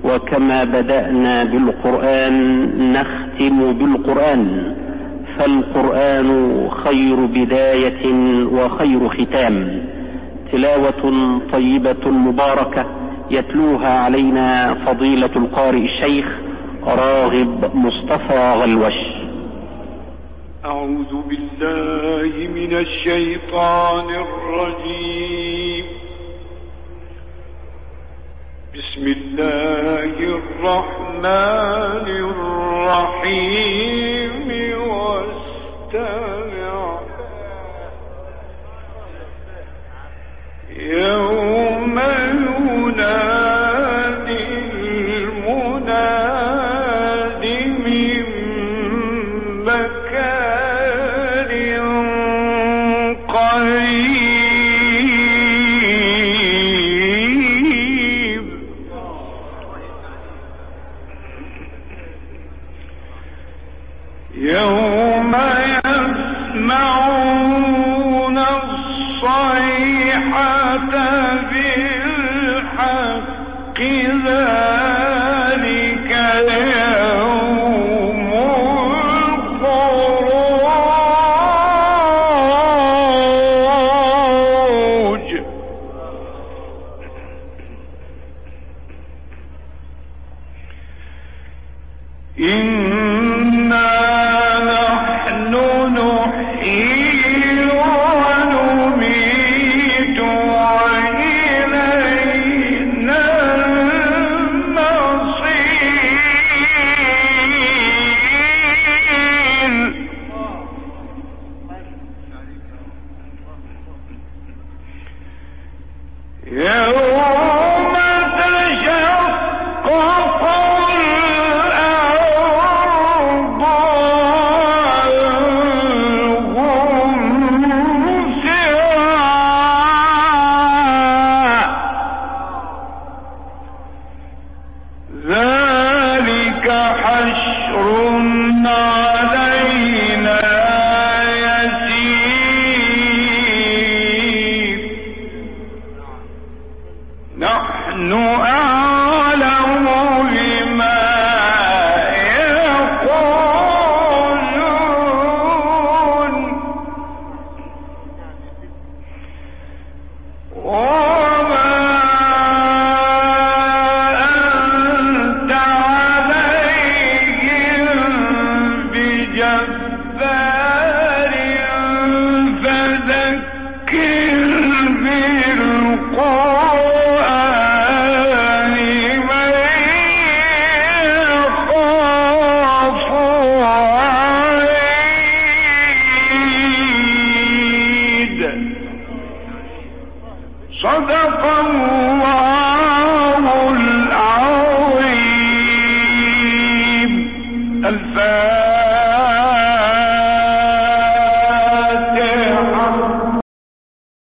وكما بدأنا بالقرآن نختم بالقرآن، فالقرآن خير بداية وخير ختام. تلاوة طيبة مباركة يتلوها علينا فضيلة القارئ الشيخ راغب مصطفى غلوش. أعوذ بالله من الشيطان الرجيم. بسم الله الرحمن الرحيم. واستمع يوم ينادي المناد من مكان قريب. يوم يسمعون الصيحة بالحق ذلك يوم الخروج. إنا نحن نحيي ونميت وإلينا المصير. يوم تشقق الأرض عنهم سراعا. ذلك حشر علينا يسير. نحن أعلم بما يقولون وما أنت عليهم بجبار فذكر بالقرآن من يخاف وعيد. صدق الله العظيم. الفاتحة.